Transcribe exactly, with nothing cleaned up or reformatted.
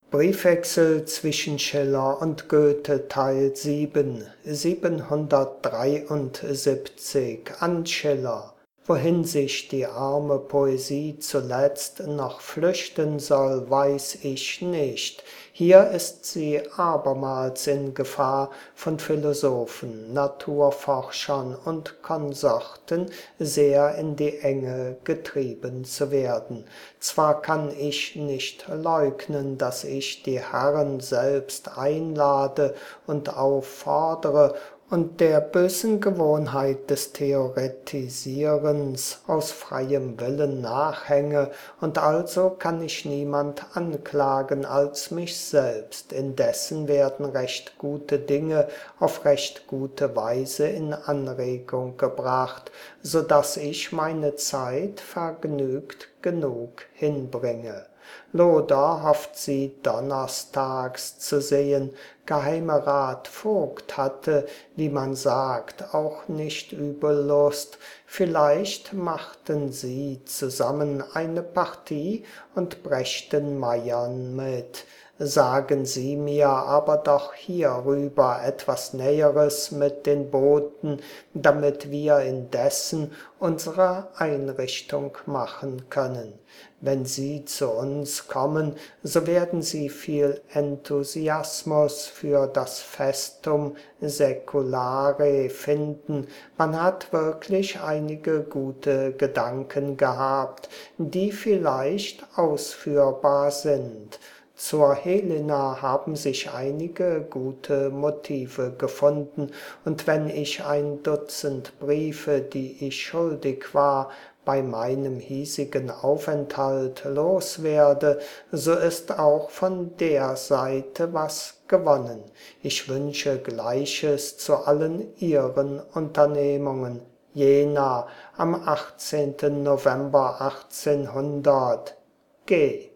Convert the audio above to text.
Briefwechsel zwischen Schiller und Goethe Teil sieben, siebenhundertdreiundsiebzig an Schiller. Wohin sich die arme Poesie zuletzt noch flüchten soll, weiß ich nicht. Hier ist sie abermals in Gefahr, von Philosophen, Naturforschern und Konsorten sehr in die Enge getrieben zu werden. Zwar kann ich nicht leugnen, dass ich die Herren selbst einlade und auffordere und der bösen Gewohnheit des Theoretisierens aus freiem Willen nachhänge, und also kann ich niemand anklagen als mich selbst. Indessen werden recht gute Dinge auf recht gute Weise in Anregung gebracht, so dass ich meine Zeit vergnügt genug hinbringe. Loder hofft sie donnerstags zu sehen. Geheimerat Vogt hatte, wie man sagt, auch nicht übel Lust. Vielleicht machten sie zusammen eine Partie und brächten Meiern mit. Sagen Sie mir aber doch hierüber etwas Näheres mit den Boten, damit wir indessen unsere Einrichtung machen können. Wenn Sie zu uns kommen, so werden Sie viel Enthusiasmus für das Festum Saeculare finden. Man hat wirklich einige gute Gedanken gehabt, die vielleicht ausführbar sind. Zur Helena haben sich einige gute Motive gefunden, und wenn ich ein Dutzend Briefe, die ich schuldig war, bei meinem hiesigen Aufenthalt loswerde, so ist auch von der Seite was gewonnen. Ich wünsche Gleiches zu allen Ihren Unternehmungen. Jena, am achtzehnten November achtzehnhundert. G